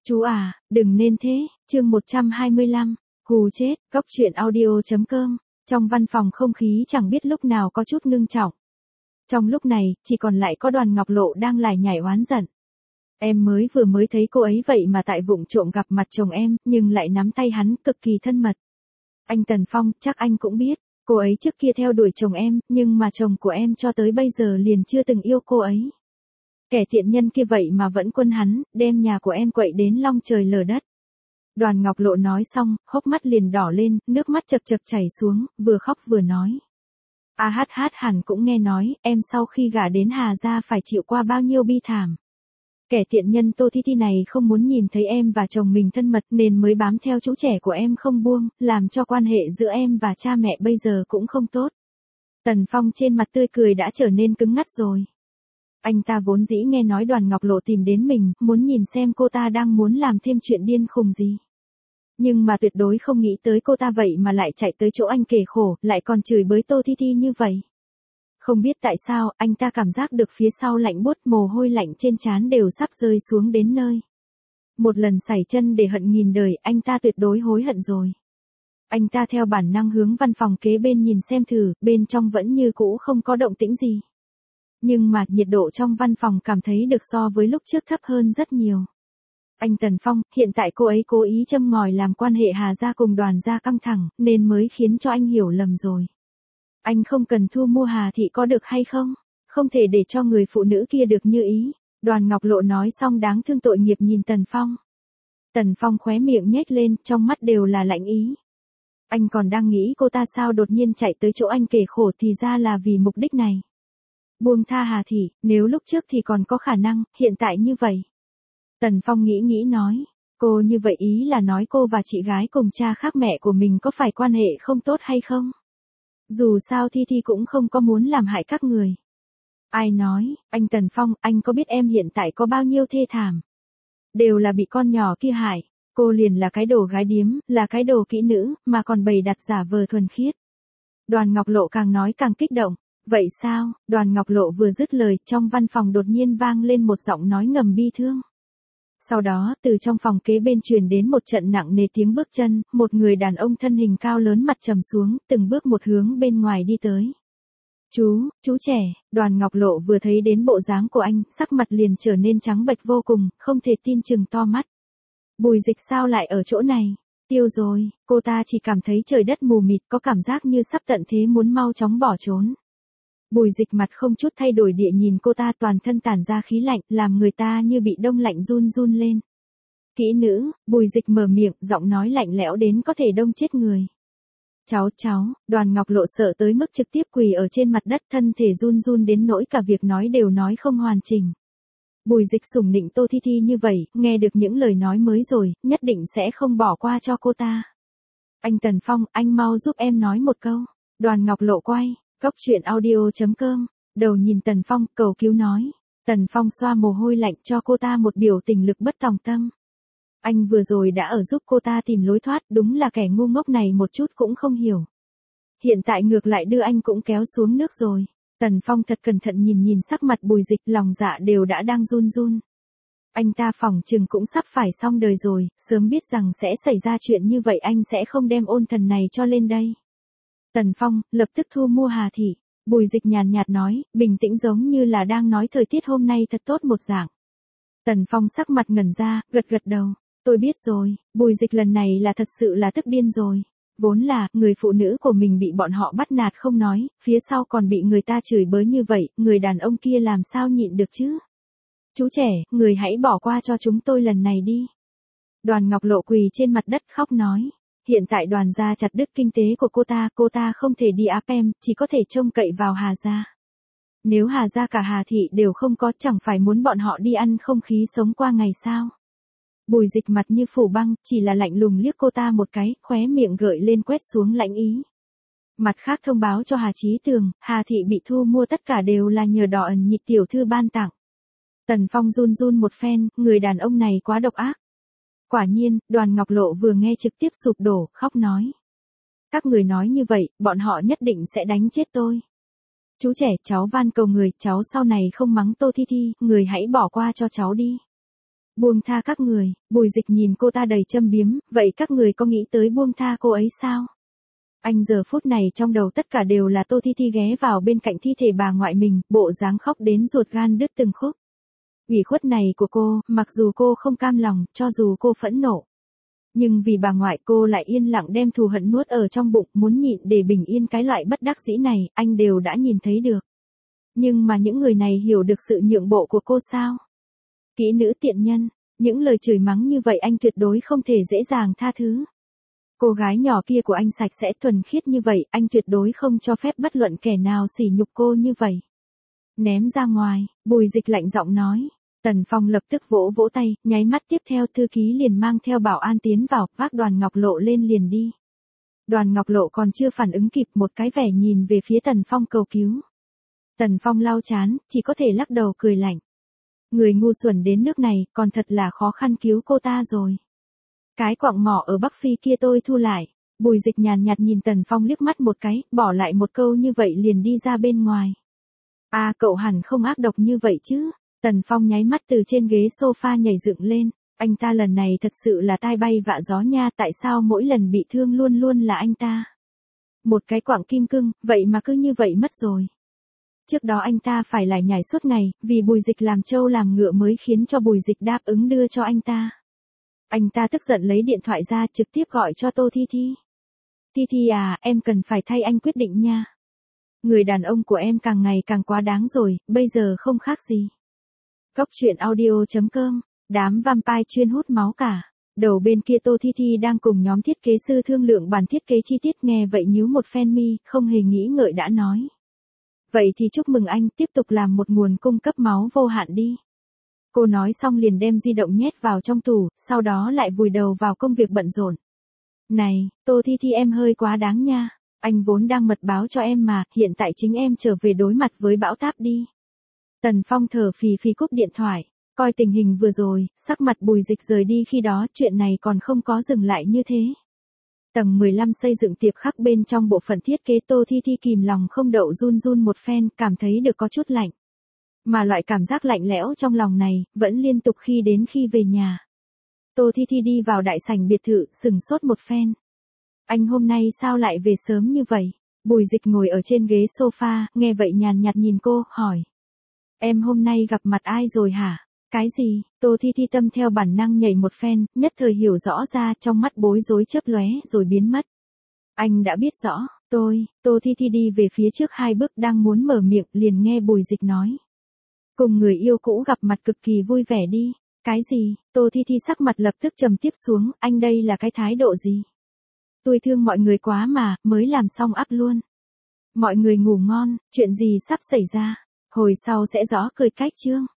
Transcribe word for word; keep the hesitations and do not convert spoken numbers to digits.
Chú à, đừng nên thế, chương một trăm hai mươi lăm, hù chết, cóc truyện audio.com, trong văn phòng không khí chẳng biết lúc nào có chút ngưng trọng. Trong lúc này, chỉ còn lại có Đoàn Ngọc Lộ đang lải nhải oán giận. Em mới vừa mới thấy cô ấy vậy mà tại vụng trộm gặp mặt chồng em, nhưng lại nắm tay hắn cực kỳ thân mật. Anh Tần Phong, chắc anh cũng biết, cô ấy trước kia theo đuổi chồng em, nhưng mà chồng của em cho tới bây giờ liền chưa từng yêu cô ấy. Kẻ tiện nhân kia vậy mà vẫn quân hắn, đem nhà của em quậy đến long trời lở đất. Đoàn Ngọc Lộ nói xong, hốc mắt liền đỏ lên, nước mắt chật chật chảy xuống, vừa khóc vừa nói. A hát hát hẳn cũng nghe nói, em sau khi gả đến Hà Gia phải chịu qua bao nhiêu bi thảm. Kẻ tiện nhân Tô Thi Thi này không muốn nhìn thấy em và chồng mình thân mật nên mới bám theo chú trẻ của em không buông, làm cho quan hệ giữa em và cha mẹ bây giờ cũng không tốt. Tần Phong trên mặt tươi cười đã trở nên cứng ngắt rồi. Anh ta vốn dĩ nghe nói Đoàn Ngọc Lộ tìm đến mình, muốn nhìn xem cô ta đang muốn làm thêm chuyện điên khùng gì. Nhưng mà tuyệt đối không nghĩ tới cô ta vậy mà lại chạy tới chỗ anh kể khổ, lại còn chửi bới Tô Thi Thi như vậy. Không biết tại sao, anh ta cảm giác được phía sau lạnh buốt, mồ hôi lạnh trên trán đều sắp rơi xuống đến nơi. Một lần sảy chân để hận nghìn đời, anh ta tuyệt đối hối hận rồi. Anh ta theo bản năng hướng văn phòng kế bên nhìn xem thử, bên trong vẫn như cũ không có động tĩnh gì. Nhưng mà nhiệt độ trong văn phòng cảm thấy được so với lúc trước thấp hơn rất nhiều. Anh Tần Phong, hiện tại cô ấy cố ý châm ngòi làm quan hệ Hà Gia cùng Đoàn Gia căng thẳng, nên mới khiến cho anh hiểu lầm rồi. Anh không cần thu mua Hà Thị có được hay không? Không thể để cho người phụ nữ kia được như ý. Đoàn Ngọc Lộ nói xong đáng thương tội nghiệp nhìn Tần Phong. Tần Phong khóe miệng nhếch lên, trong mắt đều là lạnh ý. Anh còn đang nghĩ cô ta sao đột nhiên chạy tới chỗ anh kể khổ thì ra là vì mục đích này. Buông tha Hà Thị, nếu lúc trước thì còn có khả năng, hiện tại như vậy. Tần Phong nghĩ nghĩ nói, cô như vậy ý là nói cô và chị gái cùng cha khác mẹ của mình có phải quan hệ không tốt hay không? Dù sao Thi Thi cũng không có muốn làm hại các người. Ai nói, anh Tần Phong, anh có biết em hiện tại có bao nhiêu thê thảm? Đều là bị con nhỏ kia hại, cô liền là cái đồ gái điếm, là cái đồ kỹ nữ, mà còn bày đặt giả vờ thuần khiết. Đoàn Ngọc Lộ càng nói càng kích động. Vậy sao? Đoàn Ngọc Lộ vừa dứt lời, trong văn phòng đột nhiên vang lên một giọng nói ngầm bi thương. Sau đó, từ trong phòng kế bên truyền đến một trận nặng nề tiếng bước chân, một người đàn ông thân hình cao lớn mặt trầm xuống, từng bước một hướng bên ngoài đi tới. Chú, chú trẻ, Đoàn Ngọc Lộ vừa thấy đến bộ dáng của anh, sắc mặt liền trở nên trắng bệch vô cùng, không thể tin chừng to mắt. Bùi Dịch sao lại ở chỗ này? Tiêu rồi, cô ta chỉ cảm thấy trời đất mù mịt, có cảm giác như sắp tận thế muốn mau chóng bỏ trốn. Bùi Dịch mặt không chút thay đổi địa nhìn cô ta, toàn thân tản ra khí lạnh, làm người ta như bị đông lạnh run run lên. Kỹ nữ, Bùi Dịch mở miệng, giọng nói lạnh lẽo đến có thể đông chết người. Cháu, cháu, Đoàn Ngọc Lộ sợ tới mức trực tiếp quỳ ở trên mặt đất, thân thể run run đến nỗi cả việc nói đều nói không hoàn chỉnh. Bùi Dịch sủng nịnh Tô Thi Thi như vậy, nghe được những lời nói mới rồi, nhất định sẽ không bỏ qua cho cô ta. Anh Tần Phong, anh mau giúp em nói một câu. Đoàn Ngọc Lộ quay. Cóc truyện audio.com, đầu nhìn Tần Phong, cầu cứu nói. Tần Phong xoa mồ hôi lạnh cho cô ta một biểu tình lực bất tòng tâm. Anh vừa rồi đã ở giúp cô ta tìm lối thoát, đúng là kẻ ngu ngốc này một chút cũng không hiểu. Hiện tại ngược lại đưa anh cũng kéo xuống nước rồi. Tần Phong thật cẩn thận nhìn nhìn sắc mặt Bùi Dịch, lòng dạ đều đã đang run run. Anh ta phỏng chừng cũng sắp phải xong đời rồi, sớm biết rằng sẽ xảy ra chuyện như vậy anh sẽ không đem ôn thần này cho lên đây. Tần Phong, lập tức thu mua Hà Thị. Bùi Dịch nhàn nhạt nói, bình tĩnh giống như là đang nói thời tiết hôm nay thật tốt một dạng. Tần Phong sắc mặt ngẩn ra, gật gật đầu. Tôi biết rồi, Bùi Dịch lần này là thật sự là tức điên rồi. Vốn là, người phụ nữ của mình bị bọn họ bắt nạt không nói, phía sau còn bị người ta chửi bới như vậy, người đàn ông kia làm sao nhịn được chứ? Chú trẻ, người hãy bỏ qua cho chúng tôi lần này đi. Đoàn Ngọc Lộ quỳ trên mặt đất khóc nói. Hiện tại Đoàn Gia chặt đứt kinh tế của cô ta, cô ta không thể đi áp em, chỉ có thể trông cậy vào Hà Gia. Nếu Hà Gia cả Hà Thị đều không có, chẳng phải muốn bọn họ đi ăn không khí sống qua ngày sao? Bùi Dịch mặt như phủ băng, chỉ là lạnh lùng liếc cô ta một cái, khóe miệng gợi lên quét xuống lãnh ý. Mặt khác thông báo cho Hà Chí Tường, Hà Thị bị thu mua tất cả đều là nhờ Đỏ Ẩn Nhị tiểu thư ban tặng. Tần Phong run run một phen, người đàn ông này quá độc ác. Quả nhiên, Đoàn Ngọc Lộ vừa nghe trực tiếp sụp đổ, khóc nói. Các người nói như vậy, bọn họ nhất định sẽ đánh chết tôi. Chú trẻ, cháu van cầu người, cháu sau này không mắng Tô Thi Thi, người hãy bỏ qua cho cháu đi. Buông tha các người, Bùi Dịch nhìn cô ta đầy châm biếm, vậy các người có nghĩ tới buông tha cô ấy sao? Anh giờ phút này trong đầu tất cả đều là Tô Thi Thi ghé vào bên cạnh thi thể bà ngoại mình, bộ dáng khóc đến ruột gan đứt từng khúc. Ủy khuất này của cô, mặc dù cô không cam lòng, cho dù cô phẫn nộ. Nhưng vì bà ngoại cô lại yên lặng đem thù hận nuốt ở trong bụng, muốn nhịn để bình yên cái loại bất đắc dĩ này, anh đều đã nhìn thấy được. Nhưng mà những người này hiểu được sự nhượng bộ của cô sao? Kỹ nữ tiện nhân, những lời chửi mắng như vậy anh tuyệt đối không thể dễ dàng tha thứ. Cô gái nhỏ kia của anh sạch sẽ thuần khiết như vậy, anh tuyệt đối không cho phép bất luận kẻ nào sỉ nhục cô như vậy. Ném ra ngoài, Bùi Dịch lạnh giọng nói. Tần Phong lập tức vỗ vỗ tay, nháy mắt tiếp theo thư ký liền mang theo bảo an tiến vào, vác Đoàn Ngọc Lộ lên liền đi. Đoàn Ngọc Lộ còn chưa phản ứng kịp, một cái vẻ nhìn về phía Tần Phong cầu cứu. Tần Phong lau chán, chỉ có thể lắc đầu cười lạnh. Người ngu xuẩn đến nước này, còn thật là khó khăn cứu cô ta rồi. Cái quặng mỏ ở Bắc Phi kia tôi thu lại. Bùi Dịch nhàn nhạt nhìn Tần Phong liếc mắt một cái, bỏ lại một câu như vậy liền đi ra bên ngoài. À, cậu hẳn không ác độc như vậy chứ. Tần Phong nháy mắt từ trên ghế sofa nhảy dựng lên. Anh ta lần này thật sự là tai bay vạ gió nha, tại sao mỗi lần bị thương luôn luôn là anh ta? Một cái quặng kim cương, vậy mà cứ như vậy mất rồi. Trước đó anh ta phải lải nhải suốt ngày, vì Bùi Dịch làm trâu làm ngựa mới khiến cho Bùi Dịch đáp ứng đưa cho anh ta. Anh ta tức giận lấy điện thoại ra trực tiếp gọi cho Tô Thi Thi. Thi Thi à, em cần phải thay anh quyết định nha. Người đàn ông của em càng ngày càng quá đáng rồi, bây giờ không khác gì. Góc truyện audio chấm com, đám vampire chuyên hút máu cả. Đầu bên kia Tô Thi Thi đang cùng nhóm thiết kế sư thương lượng bản thiết kế chi tiết, nghe vậy nhíu một phen mi, không hề nghĩ ngợi đã nói. Vậy thì chúc mừng anh, tiếp tục làm một nguồn cung cấp máu vô hạn đi. Cô nói xong liền đem di động nhét vào trong tủ, sau đó lại vùi đầu vào công việc bận rộn. Này, Tô Thi Thi em hơi quá đáng nha. Anh vốn đang mật báo cho em mà, hiện tại chính em trở về đối mặt với bão táp đi. Tần Phong thở phì phì cúp điện thoại, coi tình hình vừa rồi, sắc mặt Bùi Dịch rời đi khi đó, chuyện này còn không có dừng lại như thế. Tầng mười lăm xây dựng tiệp khắc bên trong bộ phận thiết kế, Tô Thi Thi kìm lòng không đậu run run một phen, cảm thấy được có chút lạnh. Mà loại cảm giác lạnh lẽo trong lòng này, vẫn liên tục khi đến khi về nhà. Tô Thi Thi đi vào đại sảnh biệt thự, sừng sốt một phen. Anh hôm nay sao lại về sớm như vậy? Bùi Dịch ngồi ở trên ghế sofa, nghe vậy nhàn nhạt nhìn cô, hỏi. Em hôm nay gặp mặt ai rồi hả? Cái gì? Tô Thi Thi tâm theo bản năng nhảy một phen, nhất thời hiểu rõ ra, trong mắt bối rối chớp lóe rồi biến mất. Anh đã biết rõ, tôi, Tô Thi Thi đi về phía trước hai bước đang muốn mở miệng, liền nghe Bùi Dịch nói. Cùng người yêu cũ gặp mặt cực kỳ vui vẻ đi. Cái gì? Tô Thi Thi sắc mặt lập tức trầm tiếp xuống, anh đây là cái thái độ gì? Tôi thương mọi người quá mà, mới làm xong up luôn. Mọi người ngủ ngon, chuyện gì sắp xảy ra? Hồi sau sẽ rõ cười cách chương.